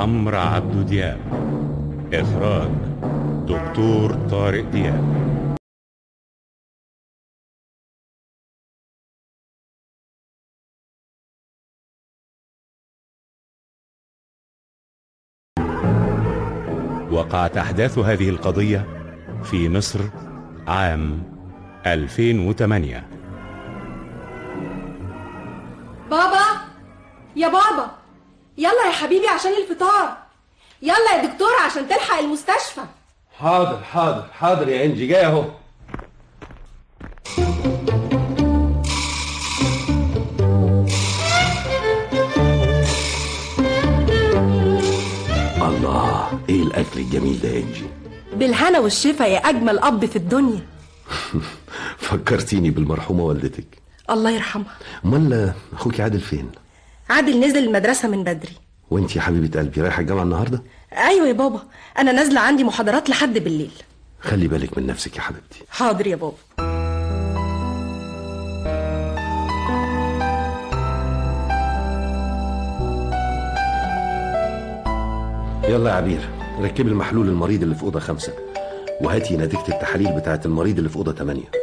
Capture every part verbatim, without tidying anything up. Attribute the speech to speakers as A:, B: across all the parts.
A: عمرو عبد دياب. إخراج دكتور طارق دياب. وقعت أحداث هذه القضية في مصر عام ألفين وثمانية.
B: بابا يا بابا، يلا يا حبيبي عشان الفطار، يلا يا دكتور عشان تلحق المستشفى.
C: حاضر حاضر حاضر يا انجي، جاي اهو. الله، ايه الاكل الجميل ده يا انجي؟
B: بالهنا والشفا يا اجمل اب في الدنيا.
C: فكرتيني بالمرحومه والدتك،
B: الله يرحمها.
C: امال اخوك عادل فين؟
B: عادل نزل المدرسه من بدري.
C: وانتي يا حبيبه قلبي رايحه الجامعه النهارده؟
B: ايوه يا بابا، انا نازله عندي محاضرات لحد بالليل.
C: خلي بالك من نفسك يا حبيبتي.
B: حاضر يا بابا.
C: يلا يا عبير، ركبي المحلول المريض اللي في اوضه خمسة، وهاتي نتيجه التحاليل بتاعه المريض اللي في اوضه ثمانية.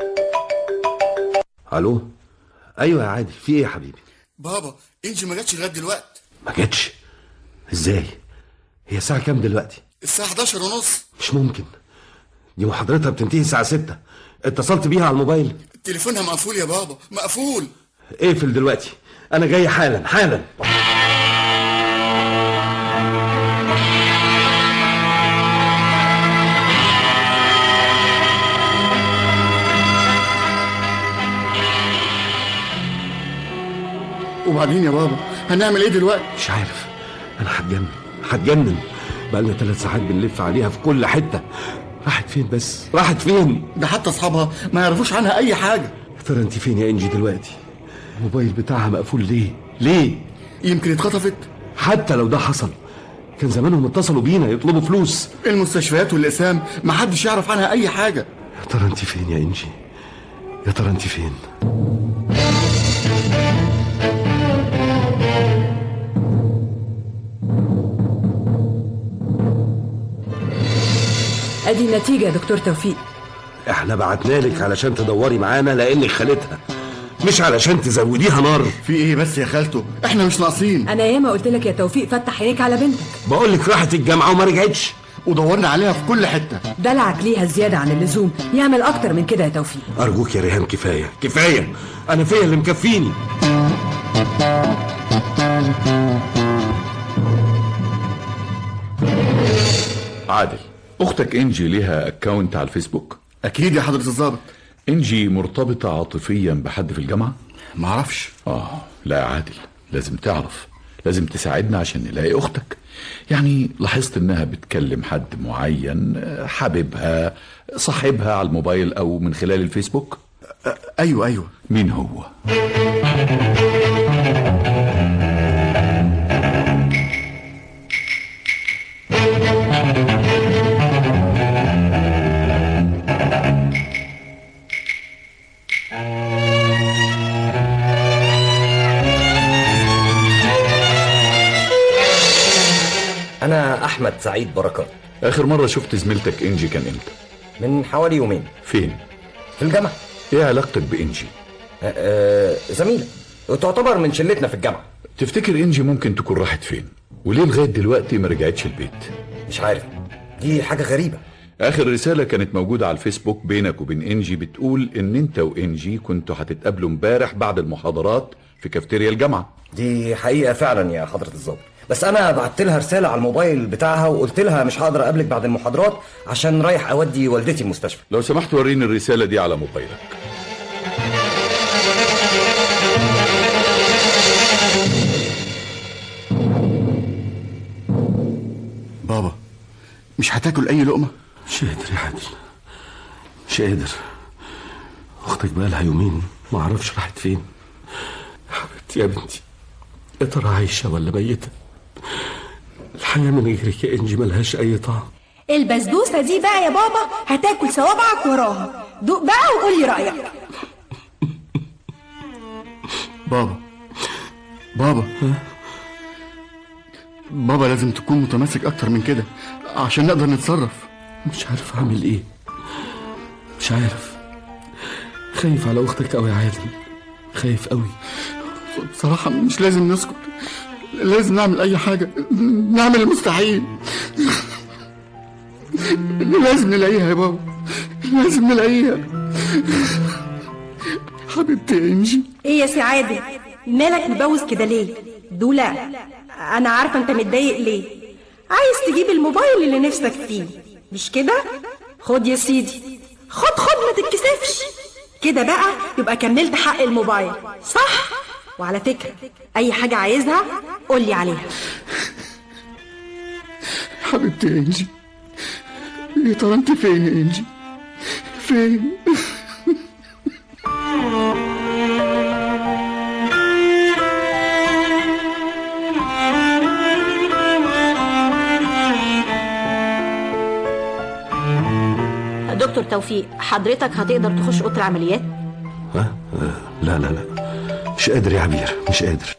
C: الو، ايوه يا عادل، في ايه يا حبيبي؟
D: بابا انجي ما جاتش لغايه دلوقتي.
C: ما جاتش؟ ازاي؟ هي الساعه كام دلوقتي؟
D: الساعه حداشر ونص.
C: مش ممكن، دي محاضرتها بتنتهي الساعه ستة. اتصلت بيها على الموبايل؟
D: تليفونها مقفول يا بابا، مقفول.
C: اقفل دلوقتي، انا جاي حالا حالا.
D: وبعدين يا بابا هنعمل ايه دلوقتي؟
C: مش عارف، انا هتجنن هتجنن. بقالنا ثلاث ساعات بنلف عليها في كل حته. راحت فين بس؟ راحت فين؟
D: ده حتى اصحابها ما يعرفوش عنها اي حاجه.
C: يا ترى انت فين يا انجي دلوقتي؟ الموبايل بتاعها مقفول ليه؟ ليه؟
D: يمكن اتخطفت.
C: حتى لو ده حصل كان زمانهم اتصلوا بينا يطلبوا فلوس.
D: المستشفيات والاقسام ما حدش يعرف عنها اي حاجه.
C: يا ترى انت فين يا انجي؟ يا ترى انت فين؟
B: ادي النتيجه يا دكتور توفيق.
C: احنا بعتنالك علشان تدوري معانا لانك خالتها، مش علشان تزوديها نار.
D: في ايه بس يا خالته؟ احنا مش ناقصين.
B: انا ياما قلت لك يا توفيق فتح عينيك على بنتك.
C: بقول لك راحت الجامعه وما رجعتش،
D: ودورنا عليها في كل حته.
B: دلعك ليها زياده عن اللزوم، يعمل اكتر من كده يا توفيق.
C: ارجوك يا ريهام، كفايه كفايه، انا فيا اللي مكفيني.
E: عادل، اختك انجي ليها اكاونت على الفيسبوك؟
D: اكيد يا حضره الضابط.
E: انجي مرتبطه عاطفيا بحد في الجامعه؟
D: معرفش.
E: اه لا يا عادل، لازم تعرف، لازم تساعدنا عشان نلاقي اختك. يعني لاحظت انها بتكلم حد معين، حبيبها، صاحبها على الموبايل او من خلال الفيسبوك؟
D: أ- ايوه ايوه.
E: مين هو؟
F: أنا أحمد سعيد بركات.
E: آخر مرة شفت زميلتك إنجي كان إمتى؟
F: من حوالي يومين.
E: فين؟
F: في الجامعة.
E: إيه علاقتك بإنجي؟
F: أه أه زميلة، وتعتبر من شلتنا في الجامعة.
E: تفتكر إنجي ممكن تكون راحت فين؟ وليه لغاية دلوقتي ما رجعتش البيت؟
F: مش عارف، دي حاجة غريبة.
E: آخر رسالة كانت موجودة على الفيسبوك بينك وبين إنجي بتقول إن أنت وإنجي كنتوا هتتقابلوا امبارح بعد المحاضرات في كافتيريا الجامعة.
F: دي حقيقة فعلا يا حضرة الضابط، بس أنا بعت لها رسالة على الموبايل بتاعها وقلت لها مش هقدر أقابلك بعد المحاضرات عشان رايح أودي والدتي المستشفى.
E: لو سمحت وريني الرسالة دي على موبايلك.
D: بابا مش هتاكل أي لقمة؟
C: مش قادر يا عادل، مش قادر. اختك بقالها يومين ما اعرفش راحت فين. حبيبتي يا بنتي، يا ترى عايشه ولا ميته؟ الحياه من غيرك يا انجي ملهاش اي طعم.
B: البسبوسه دي بقى يا بابا هتاكل صوابعك وراها. دوق بقى وقول لي رايك.
D: بابا بابا ها؟ بابا لازم تكون متماسك اكتر من كده عشان نقدر نتصرف.
C: مش عارف اعمل ايه، مش عارف. خايف على اختك قوي يا عادل، خايف قوي.
D: بصراحة مش لازم نسكت، لازم نعمل اي حاجة، نعمل المستحيل. لازم نلاقيها يا بابا، لازم نلاقيها. حبيبتي يا انجي.
B: ايه يا سي عادل، مالك مبوز كده ليه؟ دولا، انا عارفه انت متضايق ليه. عايز تجيب الموبايل اللي نفسك فيه مش كده؟ خد يا سيدي، خد خد ما تتكسفش كده بقى، يبقى كملت حق الموبايل صح. وعلى فكره اي حاجه عايزها قولي عليها.
D: حبيبتي يا انجي، يا ترى انت فين يا انجي؟ فين؟
G: دكتور توفيق، حضرتك هتقدر تخش اوضه العمليات؟
C: ها؟ لا لا لا، مش قادر يا عبير، مش قادر.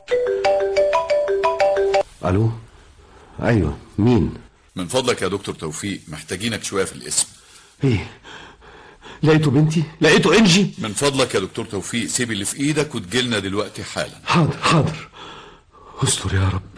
C: الو، ايوه، مين؟
E: من فضلك يا دكتور توفيق، محتاجينك شويه في الاسم.
C: ايه؟ لقيته بنتي؟ لقيته انجي؟
E: من فضلك يا دكتور توفيق سيب اللي في ايدك وتجيلنا دلوقتي حالا.
C: حاضر حاضر، استر يا رب.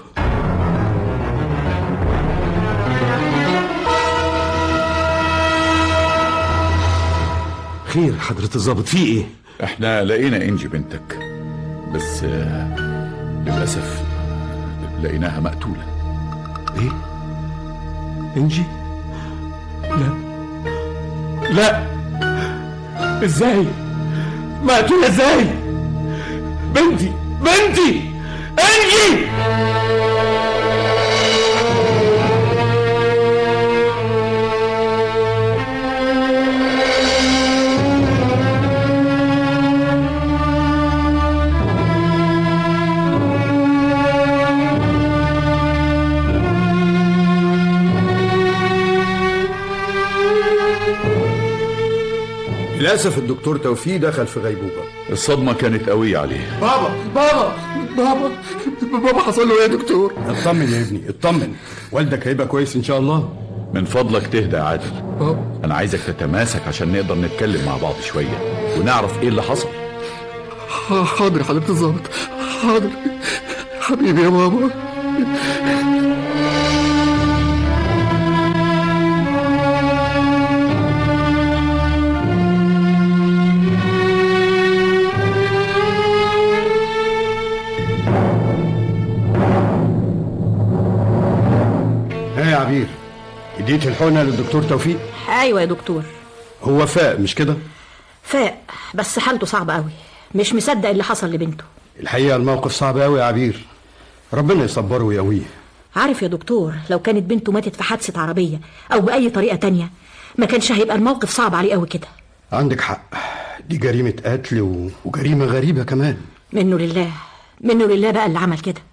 C: خير حضرة الضابط، في ايه؟
E: احنا لقينا انجي بنتك، بس للأسف لقيناها مقتولة.
C: ايه؟ انجي؟ لا لا، ازاي؟ مقتولة ازاي؟ بنتي بنتي انجي!
H: للأسف الدكتور توفيق دخل في غيبوبة.
E: الصدمة كانت قوية عليه.
D: بابا بابا بابا بابا حصل له ايه يا دكتور؟
H: اطمن يا ابني اطمن، والدك هيبقى كويس ان شاء الله.
E: من فضلك تهدى يا عادل.
D: بابا
E: انا عايزك تتماسك عشان نقدر نتكلم مع بعض شوية ونعرف ايه اللي حصل.
D: حاضر يا حضرة الضابط، حاضر حبيبي يا بابا.
H: يا عبير، اديت الحقنه للدكتور توفيق؟
G: ايوه يا دكتور.
H: هو فاق مش كده؟
G: فاق بس حالته صعبه قوي، مش مصدق اللي حصل لبنته.
H: الحقيقه الموقف صعب قوي يا عبير، ربنا يصبره ويقويه.
G: عارف يا دكتور، لو كانت بنته ماتت في حادثه عربيه او باي طريقه تانية ما كانش هيبقى الموقف صعب عليه قوي كده.
H: عندك حق، دي جريمه قتل و... وجريمه غريبه كمان.
G: منه لله، منه لله بقى اللي عمل كده.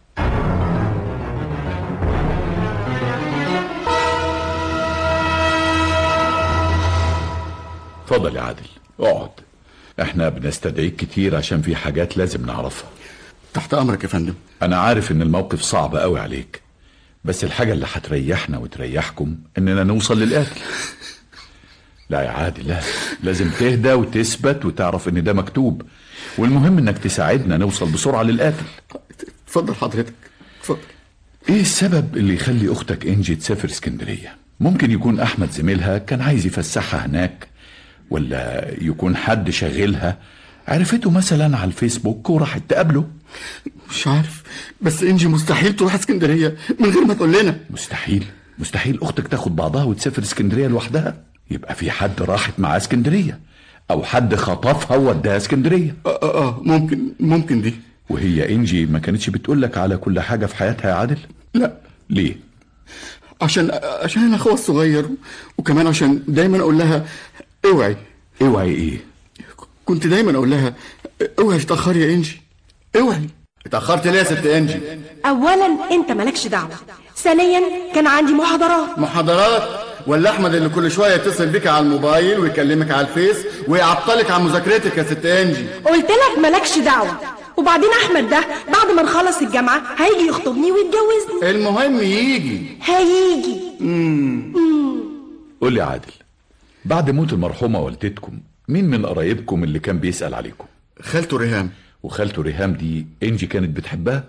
E: اتفضل يا عادل، اقعد. احنا بنستدعيك كتير عشان في حاجات لازم نعرفها.
D: تحت امرك يا فندم.
E: انا عارف ان الموقف صعب قوي عليك، بس الحاجة اللي هتريحنا وتريحكم اننا نوصل للقتل. لا يا عادل، لا، لازم تهدى وتثبت وتعرف ان ده مكتوب، والمهم انك تساعدنا نوصل بسرعة للقاتل.
D: اتفضل حضرتك، اتفضل.
E: ايه السبب اللي يخلي اختك انجي تسافر اسكندرية؟ ممكن يكون احمد زميلها كان عايز يفسحها هناك، ولا يكون حد شاغلها عرفته مثلا على الفيسبوك وراحت تقابله.
D: مش عارف، بس انجي مستحيل تروح اسكندرية من غير ما تقول لنا.
E: مستحيل؟ مستحيل اختك تاخد بعضها وتسافر اسكندرية لوحدها؟ يبقى في حد راحت معاه اسكندرية، او حد خطفها ووداها اسكندرية.
D: اه اه, آه ممكن ممكن دي.
E: وهي انجي ما كانتش بتقولك على كل حاجة في حياتها يا عادل؟
D: لا.
E: ليه؟
D: عشان عشان انا اخوها الصغير، وكمان عشان دايما اقول لها اوعي.
E: اوعي ايه؟
D: كنت دايما اقول لها اوعي تتاخري يا انجي، اوعي. اتاخرت ليه يا ست انجي؟
B: اولا انت مالكش دعوه، ثانيا كان عندي محاضرات.
D: محاضرات؟ ولا احمد اللي كل شويه يتصل بيك على الموبايل ويكلمك على الفيس ويعطلك عن مذاكرتك يا ست انجي؟
B: قلت لك مالكش دعوه، وبعدين احمد ده بعد ما نخلص الجامعه هيجي يخطبني ويتجوزني.
D: المهم يجي.
B: هيجي.
D: امم
E: قول لي عادل، بعد موت المرحومه والدتكم مين من قرايبكم اللي كان بيسأل عليكم؟
D: خالته ريهام.
E: وخالته ريهام دي انجي كانت بتحبها؟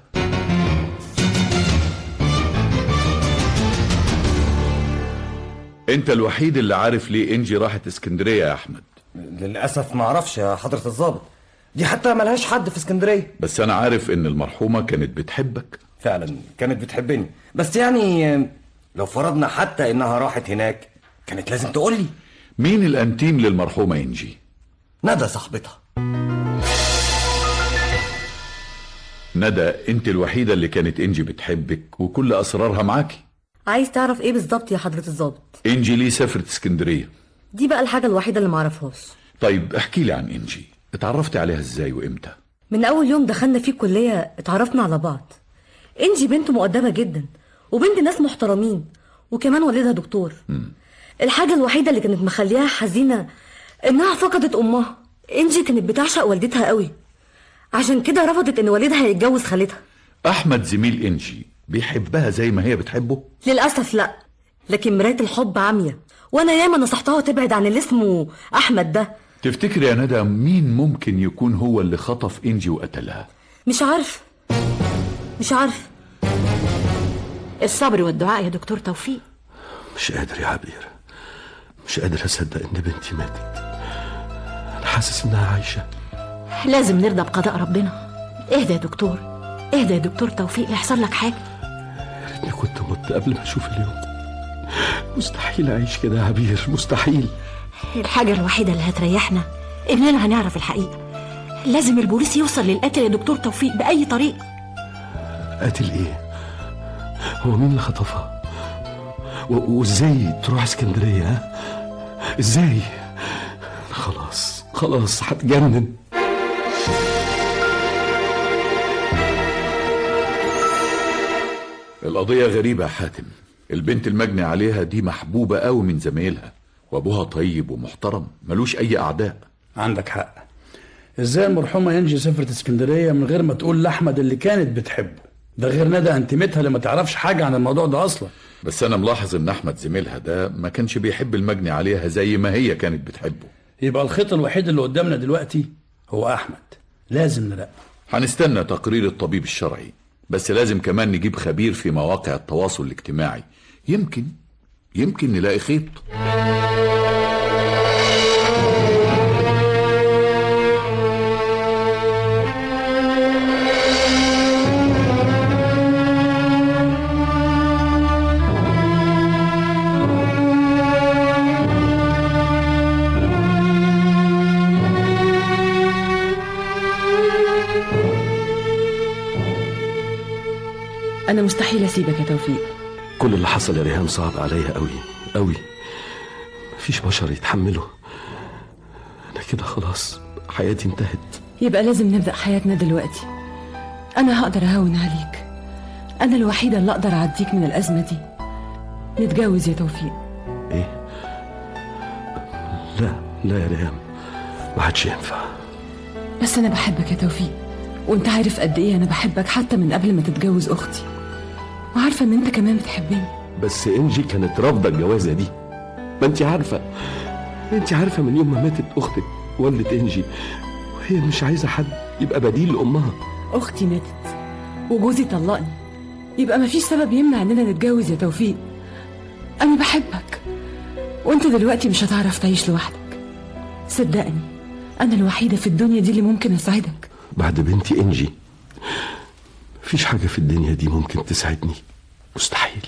E: انت الوحيد اللي عارف ليه انجي راحت اسكندريه يا احمد.
F: للاسف ما اعرفش يا حضره الضابط، دي حتى ملهاش حد في اسكندريه.
E: بس انا عارف ان المرحومه كانت بتحبك.
F: فعلا كانت بتحبني، بس يعني لو فرضنا حتى انها راحت هناك كانت لازم تقول لي.
E: مين الانتيم للمرحومه انجي؟
F: ندى صاحبتها.
E: ندى انت الوحيده اللي كانت انجي بتحبك وكل اسرارها معاكي.
I: عايز تعرف ايه بالظبط يا حضرة الضابط؟
E: انجي ليه سافرت اسكندريه؟
I: دي بقى الحاجة الوحيدة اللي معرفهاش.
E: طيب احكي لي عن انجي، اتعرفت عليها ازاي وامتى؟
I: من اول يوم دخلنا فيه الكلية اتعرفنا على بعض. انجي بنت مؤدبة جدا وبنت ناس محترمين وكمان والدها دكتور. م. الحاجة الوحيدة اللي كانت مخليها حزينة انها فقدت امها. انجي كانت بتعشق والدتها قوي، عشان كده رفضت ان والدها يتجوز خالتها.
E: احمد زميل انجي بيحبها زي ما هي بتحبه؟
I: للاسف لا، لكن مراية الحب عمية، وانا ياما نصحتها تبعد عن اللي اسمه احمد ده.
E: تفتكر يا ندى مين ممكن يكون هو اللي خطف انجي وقتلها؟
I: مش عارف مش عارف
G: الصبر والدعاء يا دكتور توفيق.
C: مش قادر يا عبير، مش قادر اصدق ان بنتي ماتت. انا حاسس انها عايشه.
G: لازم نرضى بقضاء ربنا. اهدى يا دكتور، اهدى يا دكتور توفيق، يحصل لك حاجه.
C: يا ريتني كنت مت قبل ما اشوف اليوم. مستحيل اعيش كده يا عبير، مستحيل.
G: الحاجه الوحيده اللي هتريحنا اننا هنعرف الحقيقه. لازم البوليس يوصل للقاتل يا دكتور توفيق باي طريقه.
C: قاتل ايه؟ هو مين اللي خطفها؟ وازاي تروح اسكندريه؟ ها؟ ازاي؟ خلاص خلاص هتجنن.
E: القضية غريبة يا حاتم. البنت المجني عليها دي محبوبة قوي من زمايلها، وابوها طيب ومحترم ملوش اي اعداء.
J: عندك حق. ازاي المرحومة انجي سافرت اسكندرية من غير ما تقول لاحمد اللي كانت بتحبه؟ ده غير ندى انتمتها اللي ما تعرفش حاجة عن الموضوع ده اصلا.
E: بس انا ملاحظ ان احمد زميلها ده ما كانش بيحب المجني عليها زي ما هي كانت بتحبه.
J: يبقى الخيط الوحيد اللي قدامنا دلوقتي هو احمد. لازم نراقبه.
E: هنستنى تقرير الطبيب الشرعي، بس لازم كمان نجيب خبير في مواقع التواصل الاجتماعي. يمكن يمكن نلاقي خيط.
K: أنا مستحيل أسيبك يا توفيق.
C: كل اللي حصل يا ريهام صعب عليا قوي قوي، مفيش بشر يتحمله. أنا كده خلاص حياتي انتهت.
K: يبقى لازم نبدأ حياتنا دلوقتي. أنا هقدر أهون عليك، أنا الوحيدة اللي أقدر أعديك من الأزمة دي. نتجوز يا توفيق.
C: إيه؟ لا لا يا ريهام، ما عادش ينفع.
K: بس أنا بحبك يا توفيق، وأنت عارف قد إيه أنا بحبك حتى من قبل ما تتجوز أختي، وعارفة إن أنت كمان بتحبني.
C: بس إنجي كانت رافضة الجوازة دي، ما أنت عارفة أنت عارفة من يوم ما ماتت أختك والدة إنجي وهي مش عايزة حد يبقى بديل لأمها.
K: أختي ماتت وجوزي طلقني، يبقى مفيش سبب يمنع إننا نتجوز يا توفيق. أنا بحبك، وأنت دلوقتي مش هتعرف تعيش لوحدك. صدقني أنا الوحيدة في الدنيا دي اللي ممكن أساعدك.
C: بعد بنتي إنجي مفيش حاجة في الدنيا دي ممكن تساعدني، مستحيل.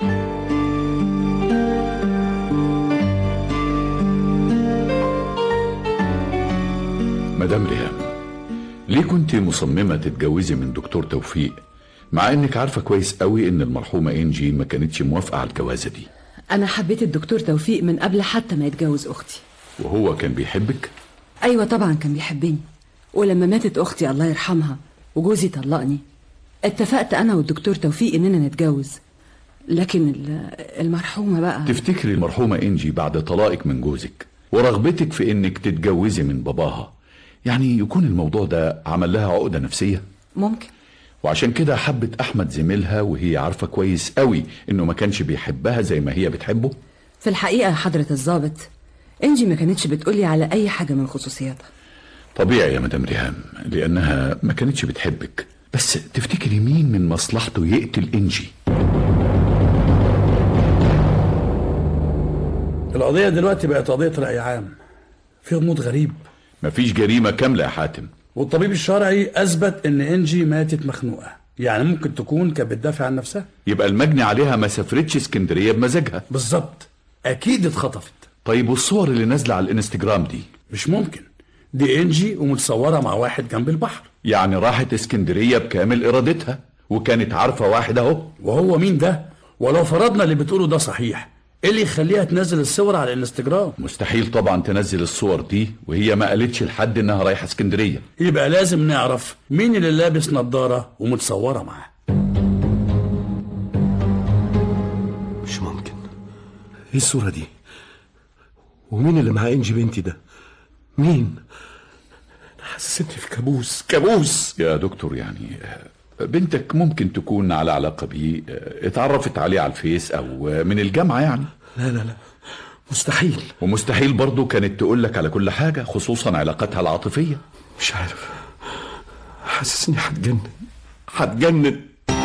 E: مدام ريهام، ليه كنت مصممة تتجوزي من دكتور توفيق مع انك عارفة كويس قوي ان المرحومة انجي ما كانتش موافقة على الجوازة دي؟
K: أنا حبيت الدكتور توفيق من قبل حتى ما يتجوز أختي.
E: وهو كان بيحبك؟
K: أيوة طبعا كان بيحبني، ولما ماتت أختي الله يرحمها وجوزي طلقني اتفقت أنا والدكتور توفيق إننا نتجوز. لكن المرحومة بقى.
E: تفتكري المرحومة إنجي بعد طلاقك من جوزك ورغبتك في إنك تتجوزي من باباها يعني يكون الموضوع ده عمل لها عقدة نفسية؟
K: ممكن.
E: وعشان كده حبت أحمد زميلها وهي عارفة كويس قوي إنه ما كانش بيحبها زي ما هي بتحبه؟
K: في الحقيقة يا حضرة الضابط، إنجي ما كانتش بتقولي على أي حاجة من خصوصياتها.
E: طبيعي يا مدام ريهام، لأنها ما كانتش بتحبك. بس تفتكري مين من مصلحته يقتل إنجي؟
J: القضية دلوقتي بقت قضية رأي عام، في غموض غريب.
E: مفيش جريمة كاملة يا حاتم،
J: والطبيب الشرعي أثبت إن إنجي ماتت مخنوقة، يعني ممكن تكون كانت بتدافع عن نفسها.
E: يبقى المجني عليها ما سافرتش اسكندرية بمزاجها.
J: بالظبط، أكيد اتخطفت.
E: طيب والصور اللي نازلة على الانستجرام دي؟
J: مش ممكن، دي إنجي ومتصورة مع واحد جنب البحر.
E: يعني راحت اسكندرية بكامل إرادتها وكانت عارفة واحد أهو.
J: وهو مين ده؟ ولو فرضنا اللي بتقوله ده صحيح، ايه اللي يخليها تنزل الصور على الانستجرام؟
E: مستحيل طبعا تنزل الصور دي وهي ما قالتش لحد انها رايحه اسكندريه.
J: يبقى لازم نعرف مين اللي لابس نظاره ومتصوره معاه.
C: مش ممكن. ايه الصوره دي؟ ومين اللي مع انجي بنتي ده؟ مين؟ انا حاسس اني في كابوس كابوس
E: يا دكتور. يعني بنتك ممكن تكون على علاقة بيه، اتعرفت عليه على الفيس او من الجامعة يعني.
C: لا لا لا مستحيل.
E: ومستحيل برضو كانت تقول لك على كل حاجة، خصوصا علاقتها العاطفية.
C: مش عارف، حاسس اني هتجنن هتجنن.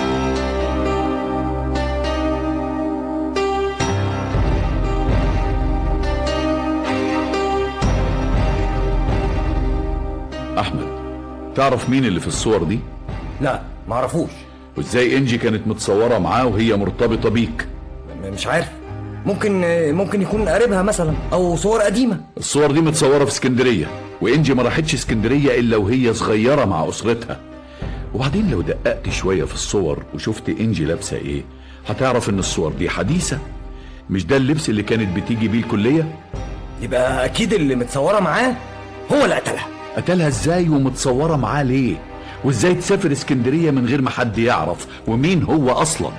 E: احمد، تعرف مين اللي في الصور دي؟
F: لا معرفوش.
E: وازاي انجي كانت متصورة معاه وهي مرتبطة بيك؟
F: مش عارف، ممكن ممكن يكون قريبها مثلا او صور قديمة.
E: الصور دي متصورة في اسكندرية، وانجي ما راحتش اسكندرية الا وهي صغيرة مع اسرتها. وبعدين لو دققت شوية في الصور وشفت انجي لابسة ايه، هتعرف ان الصور دي حديثة. مش ده اللبس اللي كانت بتيجي بيه الكلية؟
F: يبقى اكيد اللي متصورة معاه هو اللي قتلها.
E: قتلها ازاي ومتصورة معاه ليه؟ وازاي تسافر اسكندرية من غير ما حد يعرف؟ ومين هو اصلا؟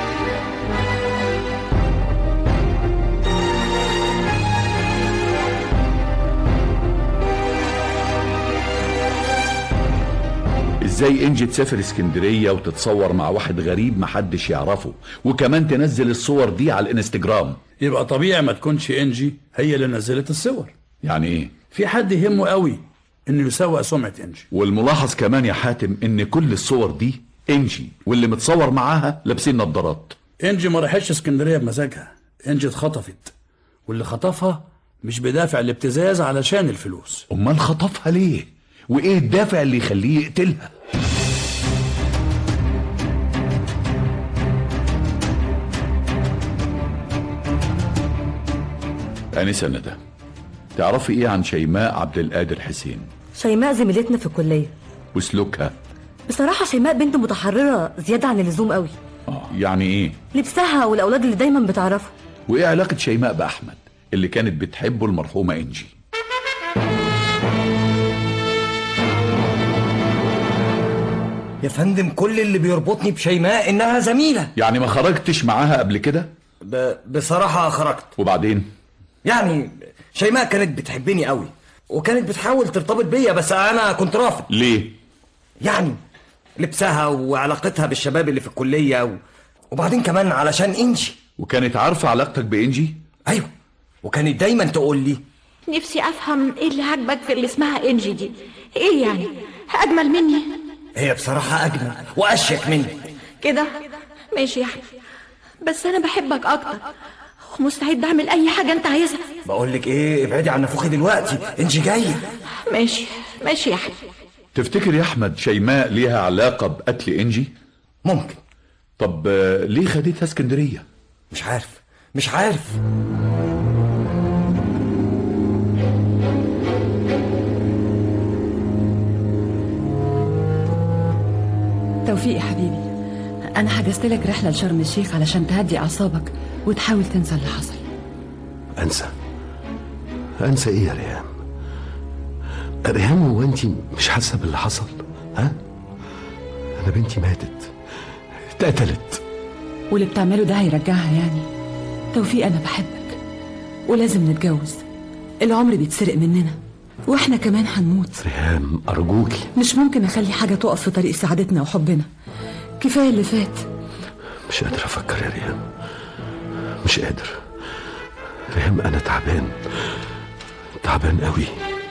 E: ازاي انجي تسافر اسكندرية وتتصور مع واحد غريب محدش يعرفه، وكمان تنزل الصور دي على الانستجرام؟
J: يبقى طبيعي ما تكونش انجي هي اللي نزلت الصور.
E: يعني ايه؟
J: في حد يهمه قوي انه يسوق سمعة انجي.
E: والملاحظ كمان يا حاتم ان كل الصور دي انجي واللي متصور معاها لابسين نظارات.
J: انجي ما راحتش اسكندرية بمزاجها، انجي اتخطفت، واللي خطفها مش بدافع الابتزاز علشان الفلوس.
E: امال خطفها ليه؟ وايه الدافع اللي يخليه يقتلها؟ انسة ندى، تعرفي ايه عن شيماء عبد القادر حسين؟
I: شيماء زميلتنا في الكلية.
E: وسلوكها؟
I: بصراحة شيماء بنت متحررة زيادة عن اللزوم قوي.
E: اه يعني ايه؟
I: لبسها والأولاد اللي دايما بتعرفه.
E: وايه علاقة شيماء بأحمد اللي كانت بتحبه المرحومة انجي؟
F: يا فندم كل اللي بيربطني بشيماء انها زميلة.
E: يعني ما خرجتش معاها قبل كده؟
F: ب... بصراحة خرجت.
E: وبعدين؟
F: يعني شيماء كانت بتحبني قوي وكانت بتحاول ترتبط بيا، بس انا كنت رافض.
E: ليه؟
F: يعني لبسها وعلاقتها بالشباب اللي في الكلية و... وبعدين كمان علشان انجي.
E: وكانت عارفة علاقتك بانجي؟
F: ايوه، وكانت دايما تقول لي
G: نفسي افهم ايه اللي عاجبك في اللي اسمها انجي دي. ايه يعني اجمل مني؟
F: هي بصراحة اجمل واشيك مني.
G: كده ماشي يا احمد، بس انا بحبك اكتر ومستعد اعمل اي حاجة انت عايزها.
F: بقول لك ايه، ابعدي عن نفوخي دلوقتي، انجي جاية.
G: ماشي ماشي يا احمد.
E: تفتكر يا احمد شيماء ليها علاقة بقتل انجي؟
F: ممكن.
E: طب ليه خدتها اسكندرية؟
F: مش عارف مش عارف
K: توفيق يا حبيبي، انا حجزت لك رحله لشرم الشيخ علشان تهدي اعصابك وتحاول تنسى اللي حصل.
C: انسى؟ انسى ايه يا ريهام؟ ريهام هو انت مش حاسه باللي حصل؟ ها؟ انا بنتي ماتت، اتقتلت،
K: واللي بتعمله ده هيرجعها يعني؟ توفيق انا بحبك ولازم نتجوز، العمر بيتسرق مننا. واحنا كمان هنموت.
C: ريهام ارجوكي.
K: مش ممكن اخلي حاجه تقف في طريق سعادتنا وحبنا. كفايه اللي فات.
C: مش قادر افكر يا ريهام، مش قادر. ريهام انا تعبان تعبان قوي.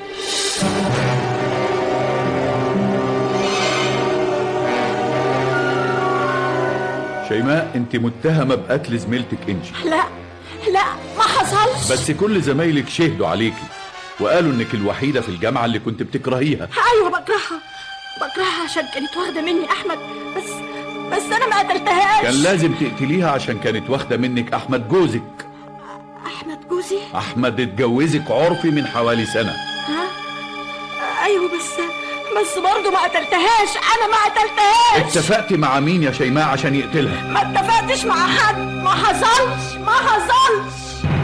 E: شيماء، انت متهمه بقتل زميلتك انجي.
G: لا لا ما حصلش.
E: بس كل زمايلك شهدوا عليكي وقالوا انك الوحيده في الجامعه اللي كنت بتكرهيها.
G: ايوه بكرهها بكرهها عشان كانت واخده مني احمد، بس بس انا ما قتلتهاش.
E: كان لازم تقتليها عشان كانت واخده منك احمد جوزك.
G: احمد جوزي؟
E: احمد اتجوزك عرفي من حوالي سنه.
G: ها ايوه بس بس برضه ما قتلتهاش. انا ما قتلتهاش.
E: اتفقتي مع مين يا شيماء عشان يقتلها؟
G: ما اتفقتش مع حد. ما حصلش ما حصلش.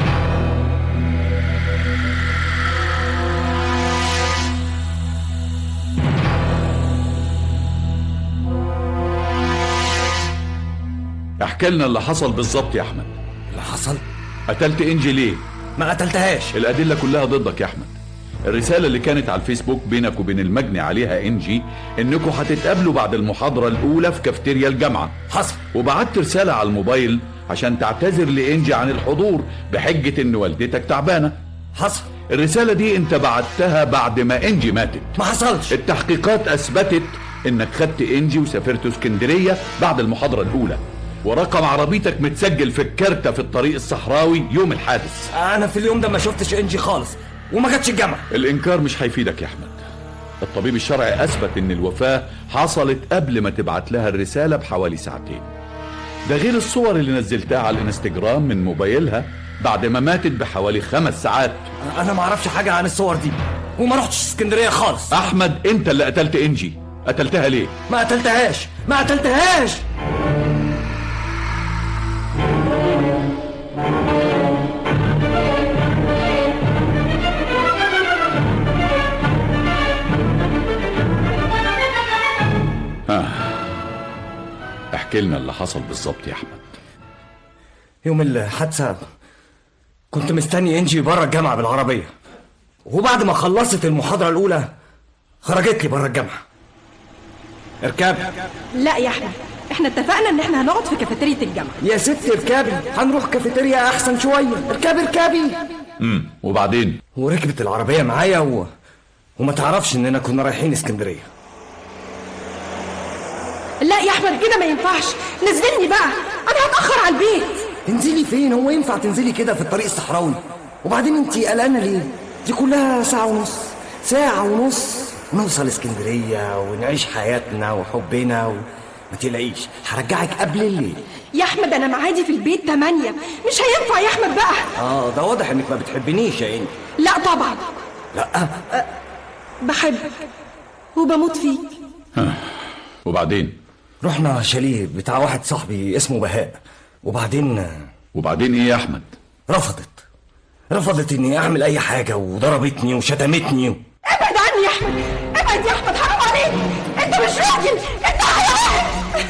E: احكي لنا اللي حصل بالظبط يا احمد.
F: اللي حصل؟
E: قتلت انجي ليه؟
F: ما قتلتهاش.
E: الادله كلها ضدك يا احمد. الرساله اللي كانت على الفيسبوك بينك وبين المجني عليها انجي انكم هتتقابلوا بعد المحاضره الاولى في كافتيريا الجامعه.
F: حصل.
E: وبعت رساله على الموبايل عشان تعتذر لانجي عن الحضور بحجه ان والدتك تعبانه.
F: حصل.
E: الرساله دي انت بعتها بعد ما انجي ماتت.
F: ما حصلش.
E: التحقيقات اثبتت انك خدت انجي وسافرت اسكندريه بعد المحاضره الاولى، ورقم عربيتك متسجل في الكارتة في الطريق الصحراوي يوم الحادث.
F: انا في اليوم ده ما شفتش انجي خالص وما جاتش الجامعه.
E: الانكار مش هيفيدك يا احمد. الطبيب الشرعي اثبت ان الوفاه حصلت قبل ما تبعت لها الرساله بحوالي ساعتين. ده غير الصور اللي نزلتها على الانستجرام من موبايلها بعد ما ماتت بحوالي خمس ساعات.
F: انا ما اعرفش حاجه عن الصور دي وما رحتش اسكندريه خالص.
E: احمد، انت اللي قتلت انجي. قتلتها ليه؟
F: ما قتلتهاش ما قتلتهاش.
E: ها، احكي لنا اللي حصل بالظبط يا احمد.
F: يوم الحادثه كنت مستني انجي بره الجامعه بالعربيه، وبعد ما خلصت المحاضره الاولى خرجت لي بره الجامعه. اركبي.
B: لا يا احمد، احنا اتفقنا ان احنا هنقعد في كافيتيريا الجامعه.
F: يا ستي اركبي، هنروح كافيتيريا احسن شويه. اركبي اركبي.
E: امم وبعدين؟
F: وركبت العربيه معايا و... وما تعرفش اننا كنا رايحين اسكندريه.
B: لا يا احمد كده ما ينفعش، نزلني بقى، انا هتاخر على البيت.
F: تنزلي فين؟ هو ينفع تنزلي كده في الطريق الصحراوي؟ وبعدين انتي قلقانه ليه؟ دي كلها ساعه ونص. ساعه ونص نوصل اسكندريه ونعيش حياتنا وحبنا و... ما تقلقيش، هرجعك قبل الليل.
B: يا احمد انا معادي في البيت تمانية، مش هينفع يا احمد بقى.
F: اه ده واضح انك ما بتحبنيش يا انت.
B: لا طبعا.
F: لا
B: أه بحبك وبموت فيك.
E: ها وبعدين؟
F: رحنا شاليه بتاع واحد صاحبي اسمه بهاء، وبعدين
E: وبعدين ايه يا احمد؟
F: رفضت رفضت اني اعمل اي حاجه وضربتني وشتمتني و...
B: ابعد عني يا احمد، ابعد يا احمد، حرام عليك، انت مش راجل، انت حيوان.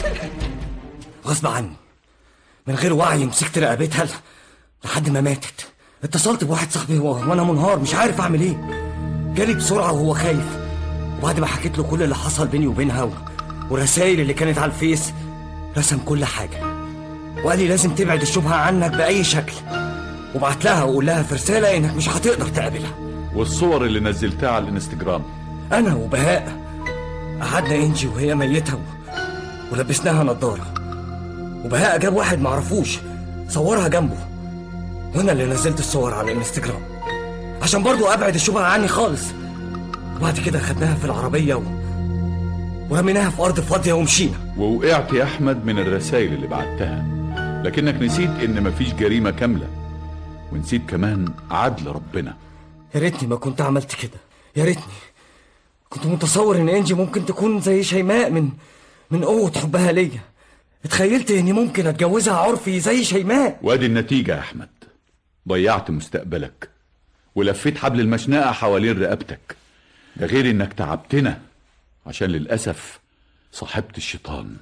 F: غصب عني من غير وعي مسكت رقبتها لحد ما ماتت. اتصلت بواحد صاحبي و... وانا منهار مش عارف اعمل ايه. جالي بسرعه وهو خايف، وبعد ما حكيت له كل اللي حصل بيني وبينها و... والرسائل اللي كانت على الفيس، رسم كل حاجه وقال لي لازم تبعد الشبهه عنك باي شكل، وبعت لها وقول لها في رساله انك مش هتقدر تقابلها.
E: والصور اللي نزلتها على الانستجرام؟
F: انا وبهاء قعدنا انجي وهي ميته و... ولبسناها نظاره، وبهاء جاب واحد معرفوش صورها جنبه، وانا اللي نزلت الصور على الانستجرام عشان برضو ابعد الشبهه عني خالص. وبعد كده خدناها في العربيه و... ورميناها في ارض فاضيه ومشينا.
E: ووقعت يا احمد من الرسائل اللي بعتها، لكنك نسيت ان مفيش جريمه كامله، ونسيت كمان عدل ربنا.
F: يا ريتني ما كنت عملت كده، يا ريتني كنت متصور ان انجي ممكن تكون زي شيماء من من قوه حبها ليا. اتخيلت اني ممكن اتجوزها عرفي زي شيماء.
E: وادي النتيجه يا احمد، ضيعت مستقبلك ولفيت حبل المشنقه حوالين رقبتك. ده غير انك تعبتنا عشان للاسف صاحبت الشيطان.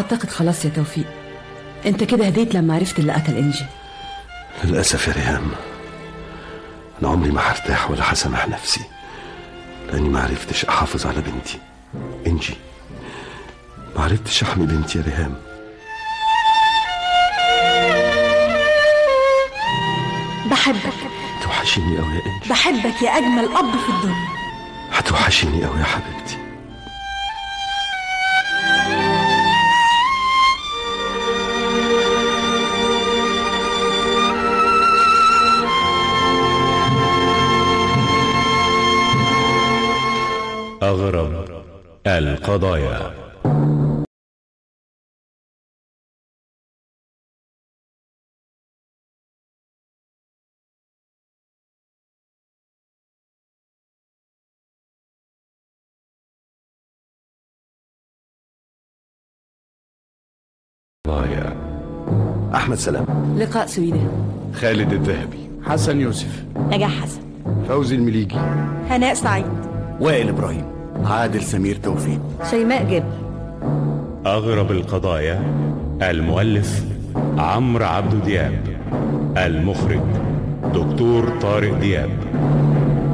K: اعتقد خلاص يا توفيق، انت كده هديت لما عرفت اللي قتل انجي.
C: للأسف يا ريهام، أنا عمري ما هرتاح ولا هسامح نفسي لأني ما عرفتش أحافظ على بنتي إنجي. ما عرفتش أحمي بنتي يا ريهام.
G: بحبك.
C: توحشيني قوي يا إنجي.
G: بحبك يا أجمل أب في الدنيا.
C: هتوحشيني قوي يا حبيبتي.
A: أغرب القضايا.
C: أحمد سلام،
K: لقاء سويدان،
E: خالد الذهبي،
J: حسن يوسف،
G: نجاح حسن،
H: فوزي المليجي،
B: هناء سعيد،
F: وائل إبراهيم،
D: عادل سمير توفيق،
I: شيماء جابر.
A: أغرب القضايا. المؤلف عمرو عبد دياب. المخرج دكتور طارق دياب.